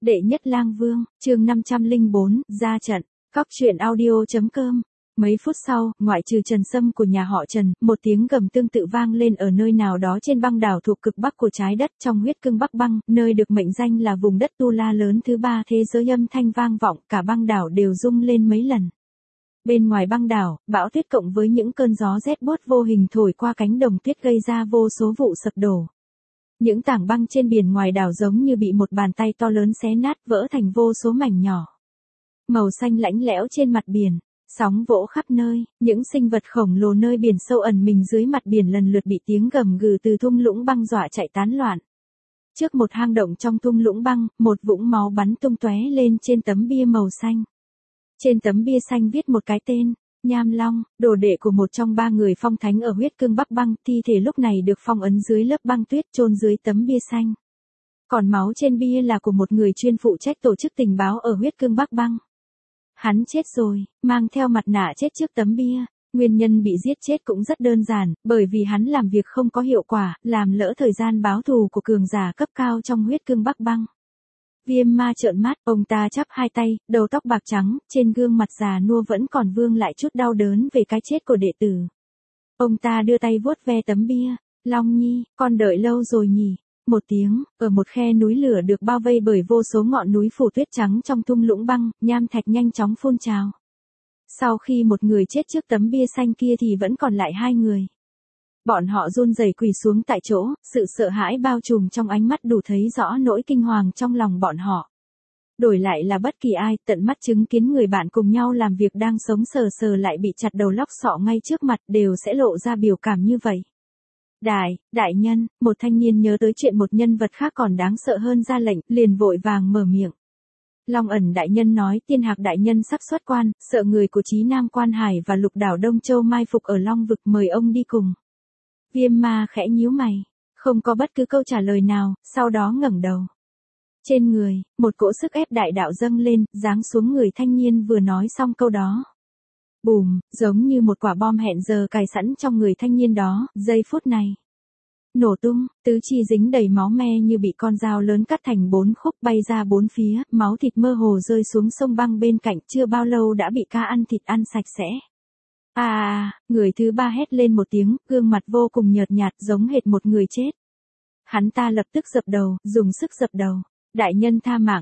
Đệ nhất lang vương, chương 504, ra trận. Cóc truyện audio.com. Mấy phút sau, ngoại trừ Trần Sâm của nhà họ Trần, một tiếng gầm tương tự vang lên ở nơi nào đó trên băng đảo thuộc cực bắc của trái đất trong huyết cương Bắc Băng, nơi được mệnh danh là vùng đất tu la lớn thứ ba thế giới, âm thanh vang vọng, cả băng đảo đều rung lên mấy lần. Bên ngoài băng đảo, bão tuyết cộng với những cơn gió rét buốt vô hình thổi qua cánh đồng tuyết gây ra vô số vụ sập đổ. Những tảng băng trên biển ngoài đảo giống như bị một bàn tay to lớn xé nát, vỡ thành vô số mảnh nhỏ. Màu xanh lạnh lẽo trên mặt biển, sóng vỗ khắp nơi, những sinh vật khổng lồ nơi biển sâu ẩn mình dưới mặt biển lần lượt bị tiếng gầm gừ từ thung lũng băng dọa chạy tán loạn. Trước một hang động trong thung lũng băng, một vũng máu bắn tung tóe lên trên tấm bia màu xanh. Trên tấm bia xanh viết một cái tên, Nham Long, đồ đệ của một trong ba người phong thánh ở huyết cương Bắc Băng, thi thể lúc này được phong ấn dưới lớp băng tuyết chôn dưới tấm bia xanh. Còn máu trên bia là của một người chuyên phụ trách tổ chức tình báo ở huyết cương Bắc Băng. Hắn chết rồi, mang theo mặt nạ chết trước tấm bia. Nguyên nhân bị giết chết cũng rất đơn giản, bởi vì hắn làm việc không có hiệu quả, làm lỡ thời gian báo thù của cường giả cấp cao trong huyết cương Bắc Băng. Viêm ma trợn mắt, ông ta chắp hai tay, đầu tóc bạc trắng, trên gương mặt già nua vẫn còn vương lại chút đau đớn về cái chết của đệ tử. Ông ta đưa tay vuốt ve tấm bia, Long Nhi, con đợi lâu rồi nhỉ. Một tiếng, ở một khe núi lửa được bao vây bởi vô số ngọn núi phủ tuyết trắng trong thung lũng băng, nham thạch nhanh chóng phun trào. Sau khi một người chết trước tấm bia xanh kia thì vẫn còn lại hai người. Bọn họ run rẩy quỳ xuống tại chỗ, sự sợ hãi bao trùm trong ánh mắt đủ thấy rõ nỗi kinh hoàng trong lòng bọn họ. Đổi lại là bất kỳ ai, tận mắt chứng kiến người bạn cùng nhau làm việc đang sống sờ sờ lại bị chặt đầu lóc sọ ngay trước mặt đều sẽ lộ ra biểu cảm như vậy. Đại nhân, một thanh niên nhớ tới chuyện một nhân vật khác còn đáng sợ hơn ra lệnh, liền vội vàng mở miệng. Long Ẩn đại nhân nói Tiên Hạc đại nhân sắp xuất quan, sợ người của Chí Nam Quan Hải và Lục đảo Đông Châu mai phục ở Long vực, mời ông đi cùng. Viêm ma khẽ nhíu mày, không có bất cứ câu trả lời nào, sau đó ngẩng đầu. Trên người, một cỗ sức ép đại đạo dâng lên, giáng xuống người thanh niên vừa nói xong câu đó. Bùm, giống như một quả bom hẹn giờ cài sẵn trong người thanh niên đó, giây phút này. Nổ tung, tứ chi dính đầy máu me như bị con dao lớn cắt thành 4 khúc bay ra 4 phía, máu thịt mơ hồ rơi xuống sông băng bên cạnh, chưa bao lâu đã bị ca ăn thịt ăn sạch sẽ. Người thứ ba hét lên một tiếng, gương mặt vô cùng nhợt nhạt giống hệt một người chết. Hắn ta lập tức dập đầu, dùng sức dập đầu. Đại nhân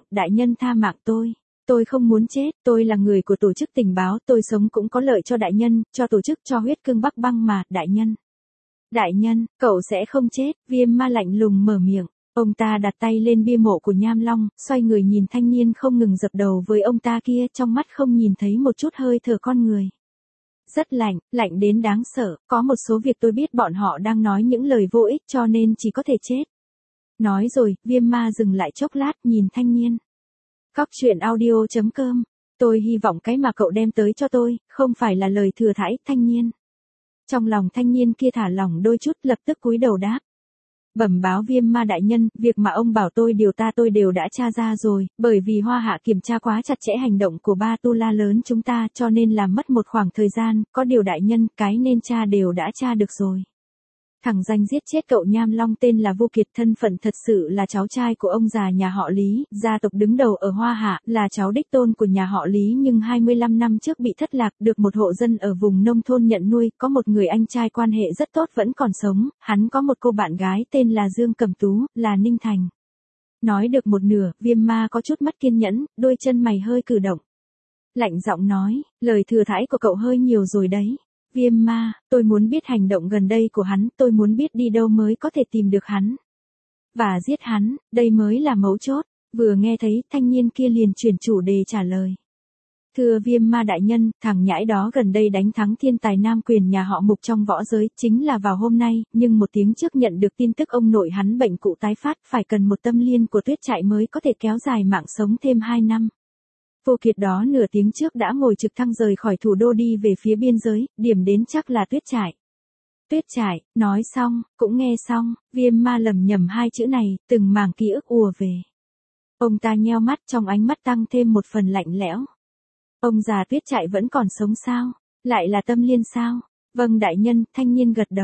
tha mạng tôi không muốn chết, tôi là người của tổ chức tình báo, tôi sống cũng có lợi cho đại nhân, cho tổ chức, cho huyết cương Bắc Băng mà, đại nhân. Đại nhân, cậu sẽ không chết, viêm ma lạnh lùng mở miệng. Ông ta đặt tay lên bia mộ của Nham Long, xoay người nhìn thanh niên không ngừng dập đầu với ông ta kia, trong mắt không nhìn thấy một chút hơi thở con người. Rất lạnh, lạnh đến đáng sợ, có một số việc tôi biết bọn họ đang nói những lời vô ích cho nên chỉ có thể chết. Nói rồi, viêm ma dừng lại chốc lát nhìn thanh niên. Cóc truyện audio.com. Tôi hy vọng cái mà cậu đem tới cho tôi, không phải là lời thừa thãi, thanh niên. Trong lòng thanh niên kia thả lỏng đôi chút, lập tức cúi đầu đáp. Bẩm báo viêm ma đại nhân, việc mà ông bảo tôi đều đã tra ra rồi, bởi vì Hoa Hạ kiểm tra quá chặt chẽ hành động của ba tu la lớn chúng ta cho nên làm mất một khoảng thời gian, có điều đại nhân, cái nên tra đều đã tra được rồi. Thằng danh giết chết cậu Nham Long tên là Vô Kiệt, thân phận thật sự là cháu trai của ông già nhà họ Lý, gia tộc đứng đầu ở Hoa Hạ, là cháu đích tôn của nhà họ Lý nhưng 25 năm trước bị thất lạc, được một hộ dân ở vùng nông thôn nhận nuôi, có một người anh trai quan hệ rất tốt vẫn còn sống, hắn có một cô bạn gái tên là Dương Cẩm Tú, là Ninh Thành. Nói được một nửa, viêm ma có chút mất kiên nhẫn, đôi chân mày hơi cử động. Lạnh giọng nói, lời thừa thãi của cậu hơi nhiều rồi đấy. Viêm ma, tôi muốn biết hành động gần đây của hắn, tôi muốn biết đi đâu mới có thể tìm được hắn. Và giết hắn, đây mới là mấu chốt. Vừa nghe thấy, thanh niên kia liền chuyển chủ đề trả lời. Thưa viêm ma đại nhân, thằng nhãi đó gần đây đánh thắng thiên tài nam quyền nhà họ Mục trong võ giới, chính là vào hôm nay, nhưng một tiếng trước nhận được tin tức ông nội hắn bệnh cụ tái phát, phải cần một tâm liên của tuyết trại mới có thể kéo dài mạng sống thêm 2 năm. Vô Kiệt đó nửa tiếng trước đã ngồi trực thăng rời khỏi thủ đô đi về phía biên giới, điểm đến chắc là tuyết trại. Tuyết trại, nói xong, cũng nghe xong, viêm ma lầm nhầm hai chữ này, từng mảng ký ức ùa về. Ông ta nheo mắt, trong ánh mắt tăng thêm một phần lạnh lẽo. Ông già tuyết trại vẫn còn sống sao? Lại là tâm liên sao? Vâng đại nhân, thanh niên gật đầu.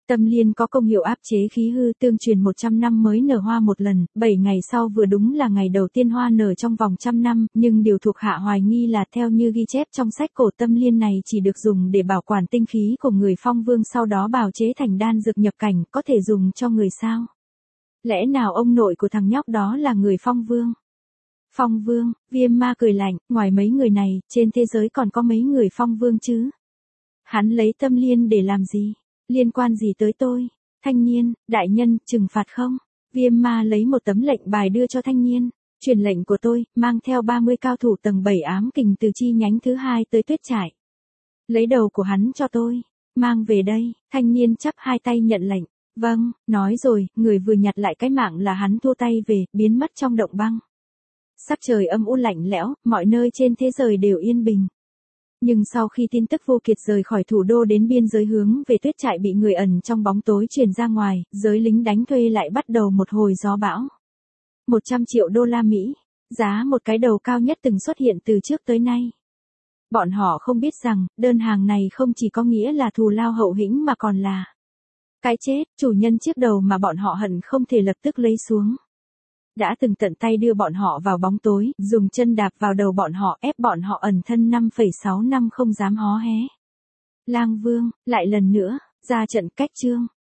Tâm liên có công hiệu áp chế khí hư, tương truyền 100 năm mới nở hoa một lần, 7 ngày sau vừa đúng là ngày đầu tiên hoa nở trong vòng 100 năm, nhưng điều thuộc hạ hoài nghi là theo như ghi chép trong sách cổ, tâm liên này chỉ được dùng để bảo quản tinh khí của người Phong Vương, sau đó bào chế thành đan dược nhập cảnh, có thể dùng cho người sao? Lẽ nào ông nội của thằng nhóc đó là người Phong Vương? Phong Vương, Viêm Ma cười lạnh, ngoài mấy người này, trên thế giới còn có mấy người Phong Vương chứ? Hắn lấy tâm liên để làm gì? Liên quan gì tới tôi? Thanh niên, đại nhân, trừng phạt không? Viêm Ma lấy một tấm lệnh bài đưa cho thanh niên. Truyền lệnh của tôi, mang theo 30 cao thủ tầng 7 ám kình từ chi nhánh thứ 2 tới Tuyết Trại. Lấy đầu của hắn cho tôi. Mang về đây. Thanh niên chắp hai tay nhận lệnh. Vâng, nói rồi, người vừa nhặt lại cái mạng là hắn thua tay về, biến mất trong động băng. Sắc trời âm u lạnh lẽo, mọi nơi trên thế giới đều yên bình. Nhưng sau khi tin tức Vô Kiệt rời khỏi thủ đô đến biên giới hướng về Tuyết Trại bị người ẩn trong bóng tối truyền ra ngoài, giới lính đánh thuê lại bắt đầu một hồi gió bão. 100 triệu đô la Mỹ, giá một cái đầu cao nhất từng xuất hiện từ trước tới nay. Bọn họ không biết rằng, đơn hàng này không chỉ có nghĩa là thù lao hậu hĩnh mà còn là cái chết, chủ nhân chiếc đầu mà bọn họ hận không thể lập tức lấy xuống. Đã từng tận tay đưa bọn họ vào bóng tối, dùng chân đạp vào đầu bọn họ, ép bọn họ ẩn thân 5,6 năm không dám hó hé. Lang Vương, lại lần nữa, ra trận cách chương.